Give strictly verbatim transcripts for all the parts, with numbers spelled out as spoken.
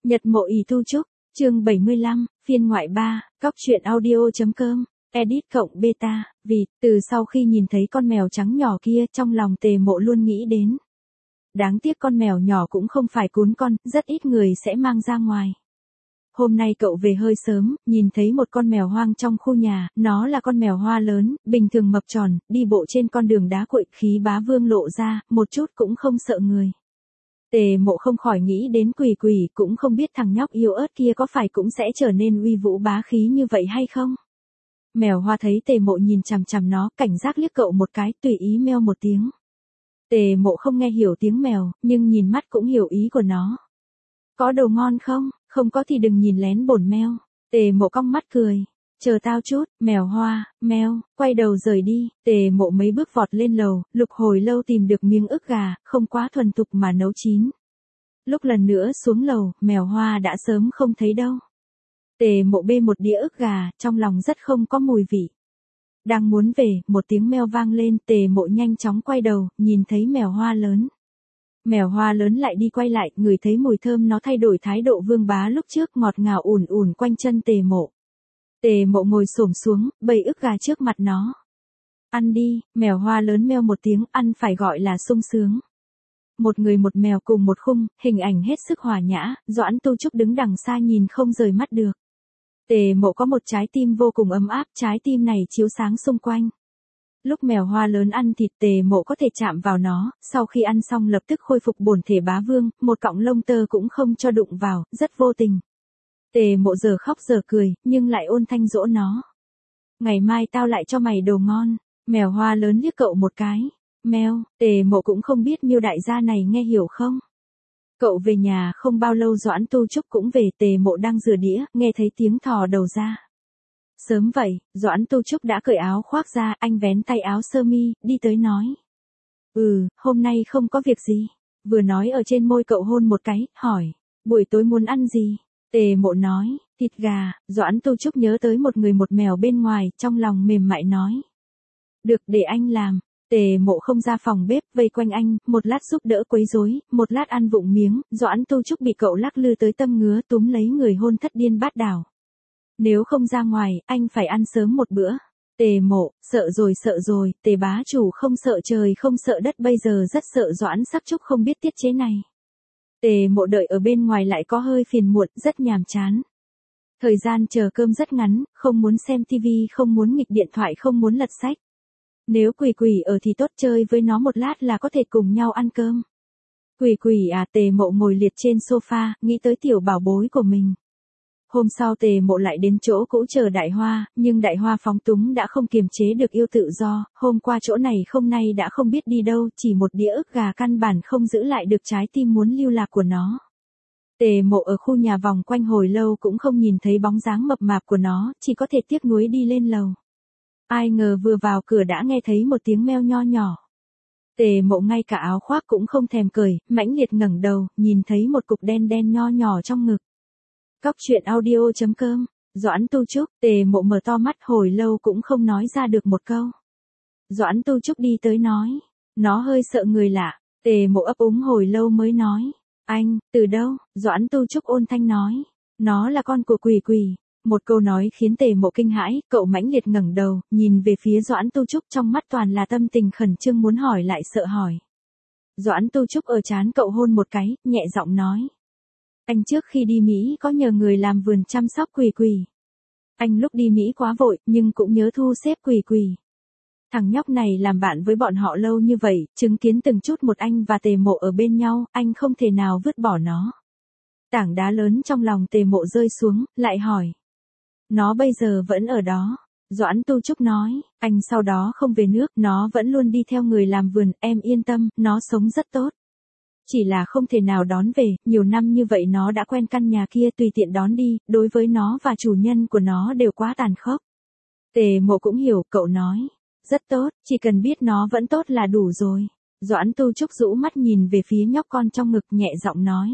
Nhật mộ ỷ tu trúc, chương bảy mươi lăm, phiên ngoại ba, cóc truyện audio.com, edit cộng beta, vì, từ sau khi nhìn thấy con mèo trắng nhỏ kia trong lòng Tề Mộ luôn nghĩ đến. Đáng tiếc con mèo nhỏ cũng không phải cún con, rất ít người sẽ mang ra ngoài. Hôm nay cậu về hơi sớm, nhìn thấy một con mèo hoang trong khu nhà, nó là con mèo hoa lớn, bình thường mập tròn, đi bộ trên con đường đá cuội, khí bá vương lộ ra, một chút cũng không sợ người. Tề Mộ không khỏi nghĩ đến Quỷ Quỷ, cũng không biết thằng nhóc yếu ớt kia có phải cũng sẽ trở nên uy vũ bá khí như vậy hay không. Mèo hoa thấy Tề Mộ nhìn chằm chằm nó, cảnh giác liếc cậu một cái, tùy ý meo một tiếng. Tề Mộ không nghe hiểu tiếng mèo, nhưng nhìn mắt cũng hiểu ý của nó. Có đồ ngon không? Không có thì đừng nhìn lén bổn meo. Tề Mộ cong mắt cười. Chờ tao chút, mèo hoa, meo, quay đầu rời đi. Tề Mộ mấy bước vọt lên lầu, lục hồi lâu tìm được miếng ức gà, không quá thuần thục mà nấu chín. Lúc lần nữa xuống lầu, mèo hoa đã sớm không thấy đâu. Tề Mộ bê một đĩa ức gà, trong lòng rất không có mùi vị. Đang muốn về, một tiếng meo vang lên, Tề Mộ nhanh chóng quay đầu, nhìn thấy mèo hoa lớn. Mèo hoa lớn lại đi quay lại, ngửi thấy mùi thơm nó thay đổi thái độ vương bá lúc trước, ngọt ngào ùn ùn quanh chân Tề Mộ. Tề Mộ ngồi xổm xuống, bày ức gà trước mặt nó. Ăn đi, mèo hoa lớn meo một tiếng, ăn phải gọi là sung sướng. Một người một mèo cùng một khung, hình ảnh hết sức hòa nhã, Doãn Tu Trúc đứng đằng xa nhìn không rời mắt được. Tề Mộ có một trái tim vô cùng ấm áp, trái tim này chiếu sáng xung quanh. Lúc mèo hoa lớn ăn thịt, Tề Mộ có thể chạm vào nó, sau khi ăn xong lập tức khôi phục bổn thể bá vương, một cọng lông tơ cũng không cho đụng vào, rất vô tình. Tề Mộ giờ khóc giờ cười, nhưng lại ôn thanh dỗ nó. Ngày mai tao lại cho mày đồ ngon. Mèo hoa lớn liếc cậu một cái. Meo, Tề Mộ cũng không biết Miêu đại gia này nghe hiểu không. Cậu về nhà không bao lâu Doãn Tu Trúc cũng về, Tề Mộ đang rửa đĩa, nghe thấy tiếng thò đầu ra. Sớm vậy, Doãn Tu Trúc đã cởi áo khoác ra, anh vén tay áo sơ mi, đi tới nói. Ừ, hôm nay không có việc gì. Vừa nói ở trên môi cậu hôn một cái, hỏi, buổi tối muốn ăn gì? Tề Mộ nói, thịt gà. Doãn Tu Trúc nhớ tới một người một mèo bên ngoài, trong lòng mềm mại nói. Được, để anh làm. Tề Mộ không ra phòng bếp, vây quanh anh, một lát giúp đỡ quấy rối, một lát ăn vụng miếng, Doãn Tu Trúc bị cậu lắc lư tới tâm ngứa, túm lấy người hôn thất điên bát đảo. Nếu không ra ngoài, anh phải ăn sớm một bữa. Tề Mộ, sợ rồi sợ rồi, Tề bá chủ không sợ trời không sợ đất, bây giờ rất sợ Doãn Sắc Trúc không biết tiết chế này. Tề Mộ đợi ở bên ngoài lại có hơi phiền muộn, rất nhàm chán. Thời gian chờ cơm rất ngắn, không muốn xem tivi, không muốn nghịch điện thoại, không muốn lật sách. Nếu Quỷ Quỷ ở thì tốt, chơi với nó một lát là có thể cùng nhau ăn cơm. Quỷ Quỷ à? Tề Mộ ngồi liệt trên sofa, nghĩ tới tiểu bảo bối của mình. Hôm sau Tề Mộ lại đến chỗ cũ chờ Đại Hoa, nhưng Đại Hoa phóng túng đã không kiềm chế được yêu tự do, hôm qua chỗ này không nay đã không biết đi đâu, chỉ một đĩa ức gà căn bản không giữ lại được trái tim muốn lưu lạc của nó. Tề Mộ ở khu nhà vòng quanh hồi lâu cũng không nhìn thấy bóng dáng mập mạp của nó, chỉ có thể tiếc nuối đi lên lầu. Ai ngờ vừa vào cửa đã nghe thấy một tiếng meo nho nhỏ. Tề Mộ ngay cả áo khoác cũng không thèm cởi, mãnh liệt ngẩng đầu, nhìn thấy một cục đen đen nho nhỏ trong ngực. Cóc truyện audio.com, Doãn Tu Trúc. Tề Mộ mở to mắt hồi lâu cũng không nói ra được một câu. Doãn Tu Trúc đi tới nói, nó hơi sợ người lạ. Tề Mộ ấp úng hồi lâu mới nói, anh, từ đâu? Doãn Tu Trúc ôn thanh nói, nó là con của Quỷ Quỷ. Một câu nói khiến Tề Mộ kinh hãi, cậu mãnh liệt ngẩng đầu, nhìn về phía Doãn Tu Trúc, trong mắt toàn là tâm tình khẩn trương muốn hỏi lại sợ hỏi. Doãn Tu Trúc ở trán cậu hôn một cái, nhẹ giọng nói. Anh trước khi đi Mỹ có nhờ người làm vườn chăm sóc Quỷ Quỷ. Anh lúc đi Mỹ quá vội, nhưng cũng nhớ thu xếp Quỷ Quỷ. Thằng nhóc này làm bạn với bọn họ lâu như vậy, chứng kiến từng chút một anh và Tề Mộ ở bên nhau, anh không thể nào vứt bỏ nó. Tảng đá lớn trong lòng Tề Mộ rơi xuống, lại hỏi. Nó bây giờ vẫn ở đó. Doãn Tu Trúc nói, anh sau đó không về nước, nó vẫn luôn đi theo người làm vườn, em yên tâm, nó sống rất tốt. Chỉ là không thể nào đón về, nhiều năm như vậy nó đã quen căn nhà kia, tùy tiện đón đi, đối với nó và chủ nhân của nó đều quá tàn khốc. Tề Mộ cũng hiểu, cậu nói, rất tốt, chỉ cần biết nó vẫn tốt là đủ rồi. Doãn Tu Trúc rũ mắt nhìn về phía nhóc con trong ngực, nhẹ giọng nói.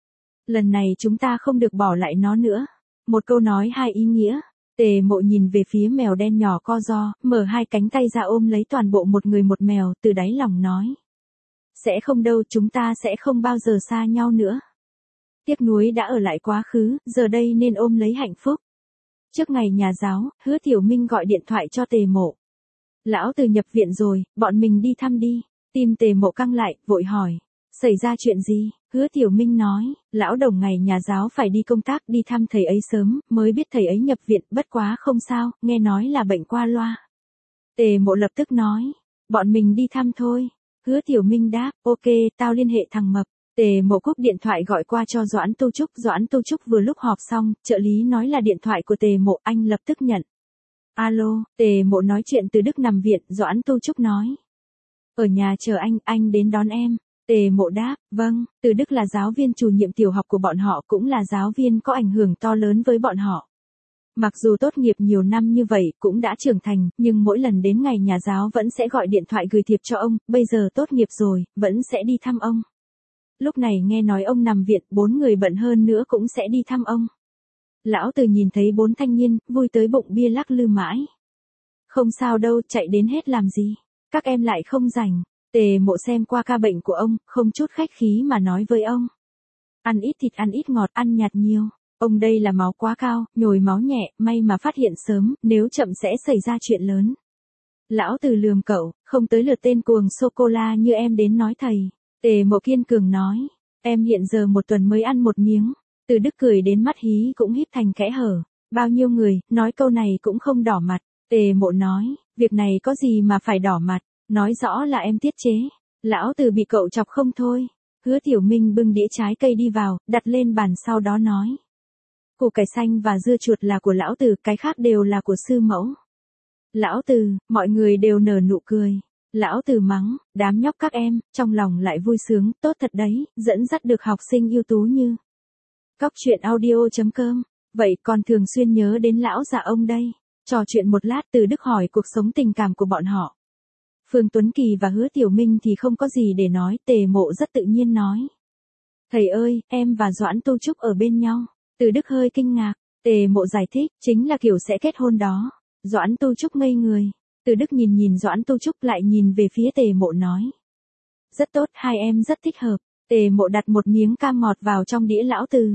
Lần này chúng ta không được bỏ lại nó nữa. Một câu nói hai ý nghĩa. Tề Mộ nhìn về phía mèo đen nhỏ co ro, mở hai cánh tay ra ôm lấy toàn bộ một người một mèo, từ đáy lòng nói. Sẽ không đâu, chúng ta sẽ không bao giờ xa nhau nữa. Tiếc nuối đã ở lại quá khứ, giờ đây nên ôm lấy hạnh phúc. Trước ngày nhà giáo, Hứa Tiểu Minh gọi điện thoại cho Tề Mộ. Lão Từ nhập viện rồi, bọn mình đi thăm đi. Tim Tề Mộ căng lại, vội hỏi. Xảy ra chuyện gì? Hứa Tiểu Minh nói, lão đồng ngày nhà giáo phải đi công tác đi thăm thầy ấy sớm, mới biết thầy ấy nhập viện, bất quá không sao, nghe nói là bệnh qua loa. Tề Mộ lập tức nói, bọn mình đi thăm thôi. Hứa Tiểu Minh đáp, ok, tao liên hệ thằng Mập. Tề Mộ cúp điện thoại gọi qua cho Doãn Tu Trúc. Doãn Tu Trúc vừa lúc họp xong, trợ lý nói là điện thoại của Tề Mộ, anh lập tức nhận. Alo, Tề Mộ nói chuyện Từ Đức nằm viện, Doãn Tu Trúc nói. Ở nhà chờ anh, anh đến đón em. Tề Mộ đáp, vâng, Từ Đức là giáo viên chủ nhiệm tiểu học của bọn họ, cũng là giáo viên có ảnh hưởng to lớn với bọn họ. Mặc dù tốt nghiệp nhiều năm như vậy, cũng đã trưởng thành, nhưng mỗi lần đến ngày nhà giáo vẫn sẽ gọi điện thoại gửi thiệp cho ông, bây giờ tốt nghiệp rồi, vẫn sẽ đi thăm ông. Lúc này nghe nói ông nằm viện, bốn người bận hơn nữa cũng sẽ đi thăm ông. Lão Từ nhìn thấy bốn thanh niên, vui tới bụng bia lắc lư mãi. Không sao đâu, chạy đến hết làm gì. Các em lại không rảnh. Tề Mộ xem qua ca bệnh của ông, không chút khách khí mà nói với ông. Ăn ít thịt ăn ít ngọt, ăn nhạt nhiều. Ông đây là máu quá cao, nhồi máu nhẹ, may mà phát hiện sớm, nếu chậm sẽ xảy ra chuyện lớn. Lão Từ lườm cậu, không tới lượt tên cuồng sô-cô-la như em đến nói thầy. Tề Mộ kiên cường nói, em hiện giờ một tuần mới ăn một miếng. Từ Đức cười đến mắt hí cũng híp thành kẽ hở. Bao nhiêu người, nói câu này cũng không đỏ mặt. Tề Mộ nói, việc này có gì mà phải đỏ mặt, nói rõ là em tiết chế. Lão Từ bị cậu chọc không thôi. Hứa Tiểu Minh bưng đĩa trái cây đi vào, đặt lên bàn sau đó nói. Củ cải xanh và dưa chuột là của lão Từ, cái khác đều là của sư mẫu. Lão Từ, mọi người đều nở nụ cười. Lão Từ mắng, đám nhóc các em, trong lòng lại vui sướng, tốt thật đấy, dẫn dắt được học sinh ưu tú như. Cóc truyện audio chấm com. Vậy còn thường xuyên nhớ đến lão già ông đây. Trò chuyện một lát, Từ Đức hỏi cuộc sống tình cảm của bọn họ. Phương Tuấn Kỳ và Hứa Tiểu Minh thì không có gì để nói, Tề Mộ rất tự nhiên nói. Thầy ơi, em và Doãn Tu Trúc ở bên nhau. Từ Đức hơi kinh ngạc, Tề Mộ giải thích, chính là kiểu sẽ kết hôn đó. Doãn Tu Trúc ngây người. Từ Đức nhìn nhìn Doãn Tu Trúc lại nhìn về phía Tề Mộ nói. Rất tốt, hai em rất thích hợp. Tề Mộ đặt một miếng cam ngọt vào trong đĩa lão Từ.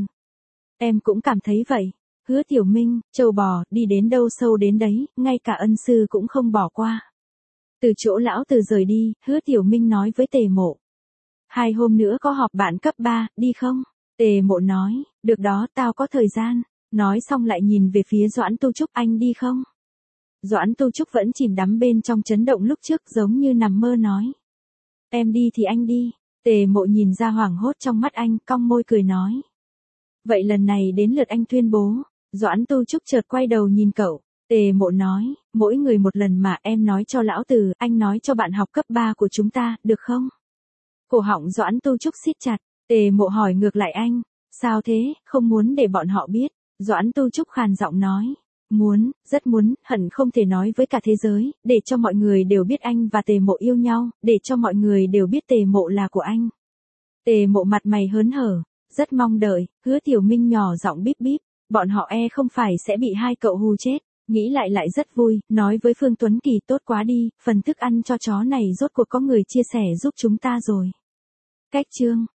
Em cũng cảm thấy vậy. Hứa Tiểu Minh, trâu bò, đi đến đâu sâu đến đấy, ngay cả ân sư cũng không bỏ qua. Từ chỗ lão Từ rời đi, Hứa Tiểu Minh nói với Tề Mộ. Hai hôm nữa có họp bạn cấp ba, đi không? Tề Mộ nói, được đó, tao có thời gian. Nói xong lại nhìn về phía Doãn Tu Trúc, anh đi không? Doãn Tu Trúc vẫn chìm đắm bên trong chấn động lúc trước, giống như nằm mơ nói. Em đi thì anh đi. Tề Mộ nhìn ra hoảng hốt trong mắt anh, cong môi cười nói. Vậy lần này đến lượt anh tuyên bố. Doãn Tu Trúc chợt quay đầu nhìn cậu. Tề Mộ nói, mỗi người một lần mà, em nói cho lão Từ, anh nói cho bạn học cấp ba của chúng ta, được không? Cổ họng Doãn Tu Trúc siết chặt. Tề Mộ hỏi ngược lại anh. Sao thế, không muốn để bọn họ biết? Doãn Tu Trúc khàn giọng nói. Muốn, rất muốn, hận không thể nói với cả thế giới, để cho mọi người đều biết anh và Tề Mộ yêu nhau, để cho mọi người đều biết Tề Mộ là của anh. Tề Mộ mặt mày hớn hở, rất mong đợi. Hứa Tiểu Minh nhỏ giọng bíp bíp, bọn họ e không phải sẽ bị hai cậu hù chết. Nghĩ lại lại rất vui, nói với Phương Tuấn Kỳ tốt quá đi, phần thức ăn cho chó này rốt cuộc có người chia sẻ giúp chúng ta rồi. Cách chương